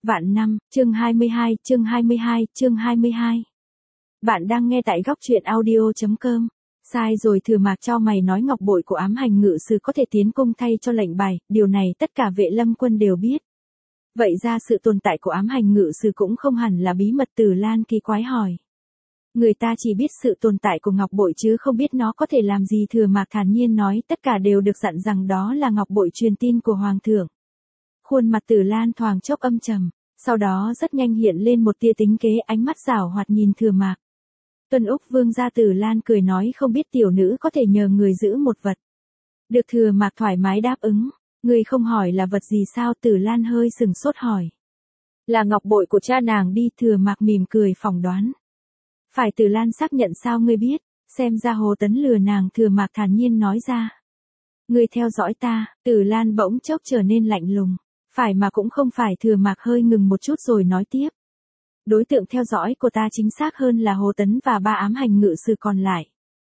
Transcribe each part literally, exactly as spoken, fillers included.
Vạn năm, chương hai mươi hai, chương hai mươi hai, chương hai mươi hai. Bạn đang nghe tại góc truyện audio.com. Sai rồi, Thừa Mạc cho mày nói ngọc bội của ám hành ngự sử có thể tiến cung thay cho lệnh bài, điều này tất cả vệ lâm quân đều biết. Vậy ra sự tồn tại của ám hành ngự sử cũng không hẳn là bí mật. Tử Lan kỳ quái hỏi. Người ta chỉ biết sự tồn tại của ngọc bội chứ không biết nó có thể làm gì. Thừa Mạc thản nhiên nói tất cả đều được dặn rằng đó là ngọc bội truyền tin của Hoàng thượng. Khuôn mặt Tử Lan thoáng chốc âm trầm, sau đó rất nhanh hiện lên một tia tính kế, ánh mắt giảo hoạt nhìn Thừa Mạc. Tuân Úc Vương gia. Tử Lan cười nói không biết tiểu nữ có thể nhờ người giữ một vật. Được. Thừa Mạc thoải mái đáp ứng. Người không hỏi là vật gì sao? Tử Lan hơi sừng sốt hỏi. Là ngọc bội của cha nàng đi. Thừa Mạc mỉm cười phỏng đoán. Phải. Tử Lan xác nhận. Sao ngươi biết? Xem ra Hồ Tấn lừa nàng. Thừa Mạc thản nhiên nói ra. Ngươi theo dõi ta. Tử Lan bỗng chốc trở nên lạnh lùng. Phải mà cũng không phải. Thừa Mạc hơi ngừng một chút rồi nói tiếp. Đối tượng theo dõi của ta chính xác hơn là Hồ Tấn và ba ám hành ngự sử còn lại.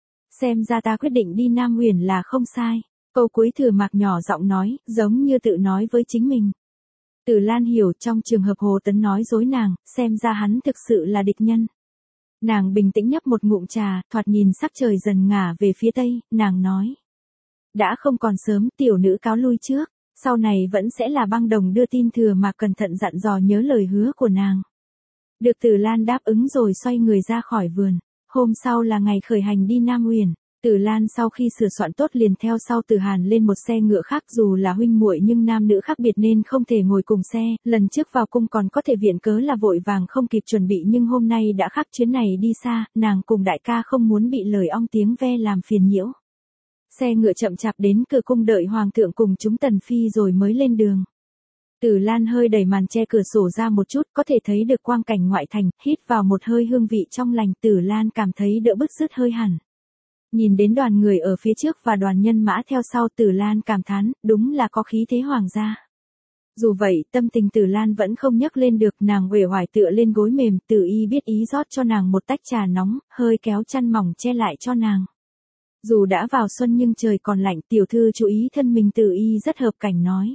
Xem ra ta quyết định đi Nam Huyền là không sai. Câu cuối Thừa Mạc nhỏ giọng nói, giống như tự nói với chính mình. Tử Lan hiểu trong trường hợp Hồ Tấn nói dối nàng, xem ra hắn thực sự là địch nhân. Nàng bình tĩnh nhấp một ngụm trà, thoạt nhìn sắc trời dần ngả về phía tây, nàng nói. Đã không còn sớm, tiểu nữ cáo lui trước. Sau này vẫn sẽ là băng đồng đưa tin. Thừa Mạc cẩn thận dặn dò nhớ lời hứa của nàng. Được. Tử Lan đáp ứng rồi xoay người ra khỏi vườn. Hôm sau là ngày khởi hành đi Nam Huyền. Tử Lan sau khi sửa soạn tốt liền theo sau Tử Hàn lên một xe ngựa khác. Dù là huynh muội nhưng nam nữ khác biệt nên không thể ngồi cùng xe. Lần trước vào cung còn có thể viện cớ là vội vàng không kịp chuẩn bị, nhưng hôm nay đã khác, chuyến này đi xa, nàng cùng đại ca không muốn bị lời ong tiếng ve làm phiền nhiễu. Xe ngựa chậm chạp đến cửa cung đợi Hoàng thượng cùng chúng tần phi rồi mới lên đường. Tử Lan hơi đẩy màn che cửa sổ ra một chút, có thể thấy được quang cảnh ngoại thành, hít vào một hơi hương vị trong lành. Tử Lan cảm thấy đỡ bứt rứt hơi hẳn. Nhìn đến đoàn người ở phía trước và đoàn nhân mã theo sau, Tử Lan cảm thán, đúng là có khí thế hoàng gia. Dù vậy, tâm tình Tử Lan vẫn không nhấc lên được, nàng uể oải tựa lên gối mềm. Tử Y biết ý rót cho nàng một tách trà nóng, hơi kéo chăn mỏng che lại cho nàng. Dù đã vào xuân nhưng trời còn lạnh, tiểu thư chú ý thân mình. Tử Y rất hợp cảnh nói.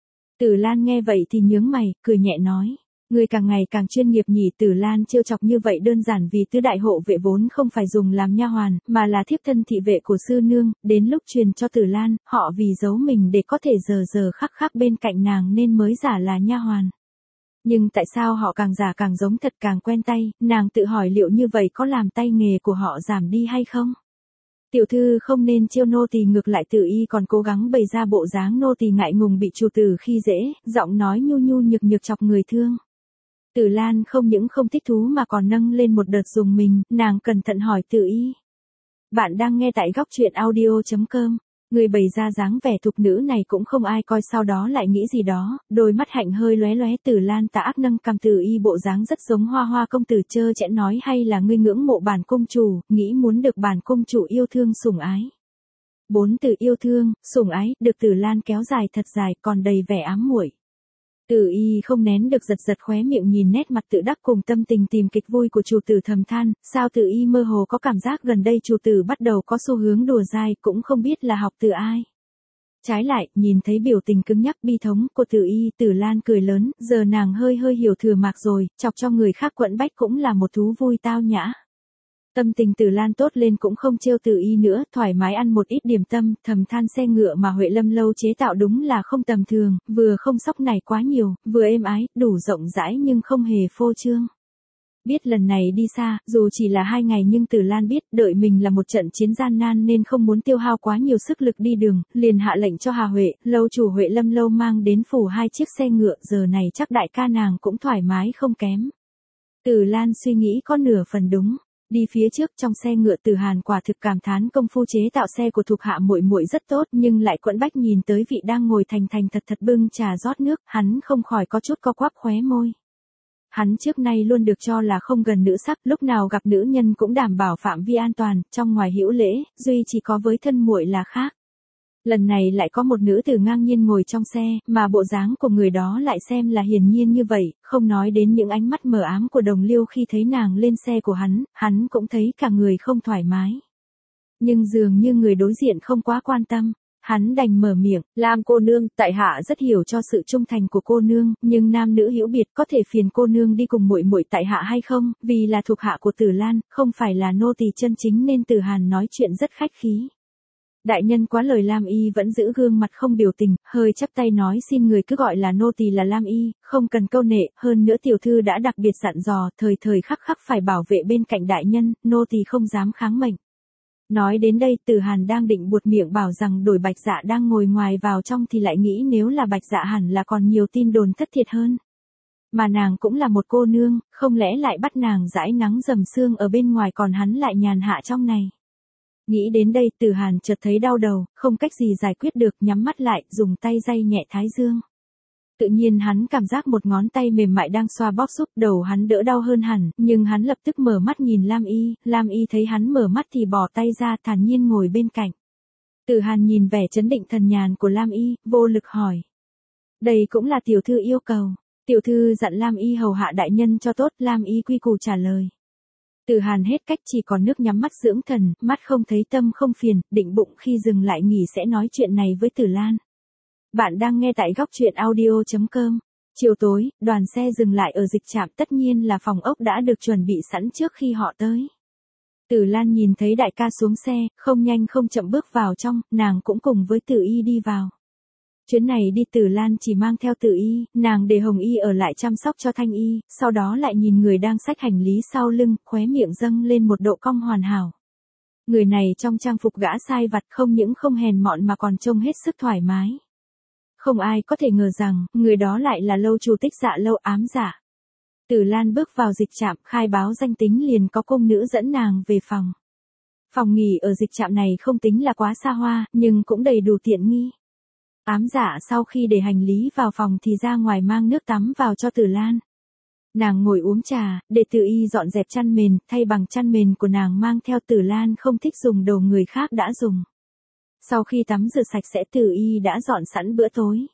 Tử Lan nghe vậy thì nhướng mày, cười nhẹ nói. Người càng ngày càng chuyên nghiệp nhỉ. Tử Lan trêu chọc như vậy đơn giản vì tứ đại hộ vệ vốn không phải dùng làm nha hoàn, mà là thiếp thân thị vệ của sư nương. Đến lúc truyền cho Tử Lan, họ vì giấu mình để có thể giờ giờ khắc khắc bên cạnh nàng nên mới giả là nha hoàn. Nhưng tại sao họ càng giả càng giống thật, càng quen tay? Nàng tự hỏi liệu như vậy có làm tay nghề của họ giảm đi hay không? Tiểu thư không nên trêu nô tỳ. Ngược lại Tử Y còn cố gắng bày ra bộ dáng nô tỳ ngại ngùng bị chủ tử khi dễ, giọng nói nhu nhu nhược nhược chọc người thương. Tử Lan không những không thích thú mà còn nâng lên một đợt dùng mình, nàng cẩn thận hỏi Tử Y. Bạn đang nghe tại góc truyện audio.com. Người bày ra dáng vẻ thục nữ này cũng không ai coi, sau đó lại nghĩ gì đó, đôi mắt hạnh hơi lóe lóe. Tử Lan tà ác nâng cằm. Tử Y bộ dáng rất giống Hoa Hoa công tử, trơ trẽn nói, hay là ngươi ngưỡng mộ bản cung chủ, nghĩ muốn được bản cung chủ yêu thương sủng ái. Bốn từ yêu thương, sủng ái, được Tử Lan kéo dài thật dài, còn đầy vẻ ám muội. Tử Y không nén được giật giật khóe miệng, nhìn nét mặt tự đắc cùng tâm tình tìm kịch vui của chủ tử thầm than, sao Tử Y mơ hồ có cảm giác gần đây chủ tử bắt đầu có xu hướng đùa dai, cũng không biết là học từ ai. Trái lại, nhìn thấy biểu tình cứng nhắc bi thống của Tử Y, Tử Lan cười lớn, giờ nàng hơi hơi hiểu Thừa Mạc rồi, chọc cho người khác quẫn bách cũng là một thú vui tao nhã. Tâm tình Tử Lan tốt lên cũng không trêu Tử Y nữa, thoải mái ăn một ít điểm tâm, thầm than xe ngựa mà Huệ Lâm lâu chế tạo đúng là không tầm thường, vừa không sóc này quá nhiều, vừa êm ái, đủ rộng rãi nhưng không hề phô trương. Biết lần này đi xa, dù chỉ là hai ngày nhưng Tử Lan biết đợi mình là một trận chiến gian nan nên không muốn tiêu hao quá nhiều sức lực đi đường, liền hạ lệnh cho Hà Huệ, lâu chủ Huệ Lâm lâu mang đến phủ hai chiếc xe ngựa, giờ này chắc đại ca nàng cũng thoải mái không kém. Tử Lan suy nghĩ có nửa phần đúng. Đi phía trước trong xe ngựa, Tử Hàn quả thực cảm thán công phu chế tạo xe của thuộc hạ muội muội rất tốt, nhưng lại quẫn bách nhìn tới vị đang ngồi thành thành thật thật bưng trà rót nước, hắn không khỏi có chút co quắp khóe môi. Hắn trước nay luôn được cho là không gần nữ sắc, lúc nào gặp nữ nhân cũng đảm bảo phạm vi an toàn, trong ngoài hữu lễ, duy chỉ có với thân muội là khác. Lần này lại có một nữ tử ngang nhiên ngồi trong xe, mà bộ dáng của người đó lại xem là hiển nhiên như vậy, không nói đến những ánh mắt mờ ám của Đồng Liêu khi thấy nàng lên xe của hắn, hắn cũng thấy cả người không thoải mái. Nhưng dường như người đối diện không quá quan tâm, Hắn đành mở miệng, Lam cô nương, tại hạ rất hiểu cho sự trung thành của cô nương, nhưng nam nữ hữu biệt có thể phiền cô nương đi cùng muội muội tại hạ hay không, vì là thuộc hạ của Tử Lan, không phải là nô tỳ chân chính nên Tử Hàn nói chuyện rất khách khí. Đại nhân quá lời. Lam Y vẫn giữ gương mặt không biểu tình, hơi chắp tay nói xin người cứ gọi là nô tỳ là Lam Y, không cần câu nệ, hơn nữa tiểu thư đã đặc biệt dặn dò, thời thời khắc khắc phải bảo vệ bên cạnh đại nhân, nô tỳ không dám kháng mệnh. Nói đến đây Tử Hàn đang định buột miệng bảo rằng đổi Bạch Dạ đang ngồi ngoài vào trong thì lại nghĩ nếu là Bạch Dạ hẳn là còn nhiều tin đồn thất thiệt hơn. Mà nàng cũng là một cô nương, không lẽ lại bắt nàng dãi nắng dầm sương ở bên ngoài còn hắn lại nhàn hạ trong này. Nghĩ đến đây Tử Hàn chợt thấy đau đầu, không cách gì giải quyết được, nhắm mắt lại, dùng tay day nhẹ thái dương. Tự nhiên hắn cảm giác một ngón tay mềm mại đang xoa bóp giúp đầu hắn đỡ đau hơn hẳn, nhưng hắn lập tức mở mắt nhìn Lam Y, Lam Y thấy hắn mở mắt thì bỏ tay ra thản nhiên ngồi bên cạnh. Tử Hàn nhìn vẻ chấn định thần nhàn của Lam Y, vô lực hỏi. Đây cũng là tiểu thư yêu cầu. Tiểu thư dặn Lam Y hầu hạ đại nhân cho tốt, Lam Y quy củ trả lời. Tử Hàn hết cách chỉ còn nước nhắm mắt dưỡng thần, mắt không thấy tâm không phiền, định bụng khi dừng lại nghỉ sẽ nói chuyện này với Tử Lan. Bạn đang nghe tại góc truyện audio chấm com. Chiều tối, đoàn xe dừng lại ở dịch trạm, tất nhiên là phòng ốc đã được chuẩn bị sẵn trước khi họ tới. Tử Lan nhìn thấy đại ca xuống xe, không nhanh không chậm bước vào trong, nàng cũng cùng với Tử Y đi vào. Chuyến này đi Tử Lan chỉ mang theo Tử Y, nàng để Hồng Y ở lại chăm sóc cho Thanh Y, sau đó lại nhìn người đang xách hành lý sau lưng, khóe miệng dâng lên một độ cong hoàn hảo. Người này trong trang phục gã sai vặt không những không hèn mọn mà còn trông hết sức thoải mái. Không ai có thể ngờ rằng, người đó lại là Lâu Chủ Tích Dạ Lâu ám giả. Tử Lan bước vào dịch trạm, khai báo danh tính liền có cung nữ dẫn nàng về phòng. Phòng nghỉ ở dịch trạm này không tính là quá xa hoa, nhưng cũng đầy đủ tiện nghi. Ám giả sau khi để hành lý vào phòng thì ra ngoài mang nước tắm vào cho Tử Lan. Nàng ngồi uống trà, để Tử Y dọn dẹp chăn mền, thay bằng chăn mền của nàng mang theo. Tử Lan không thích dùng đồ người khác đã dùng. Sau khi tắm rửa sạch sẽ Tử Y đã dọn sẵn bữa tối.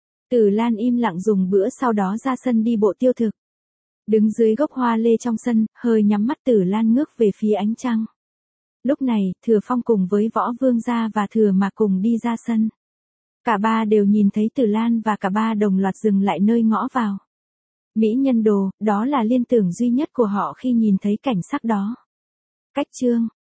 Tử Lan im lặng dùng bữa sau đó ra sân đi bộ tiêu thực. Đứng dưới gốc hoa lê trong sân, hơi nhắm mắt Tử Lan ngước về phía ánh trăng. Lúc này, Thừa Phong cùng với Võ Vương gia và Thừa Mạc cùng đi ra sân. Cả ba đều nhìn thấy Tử Lan và cả ba đồng loạt dừng lại nơi ngõ vào. Mỹ nhân đồ, đó là liên tưởng duy nhất của họ khi nhìn thấy cảnh sắc đó. Cách chương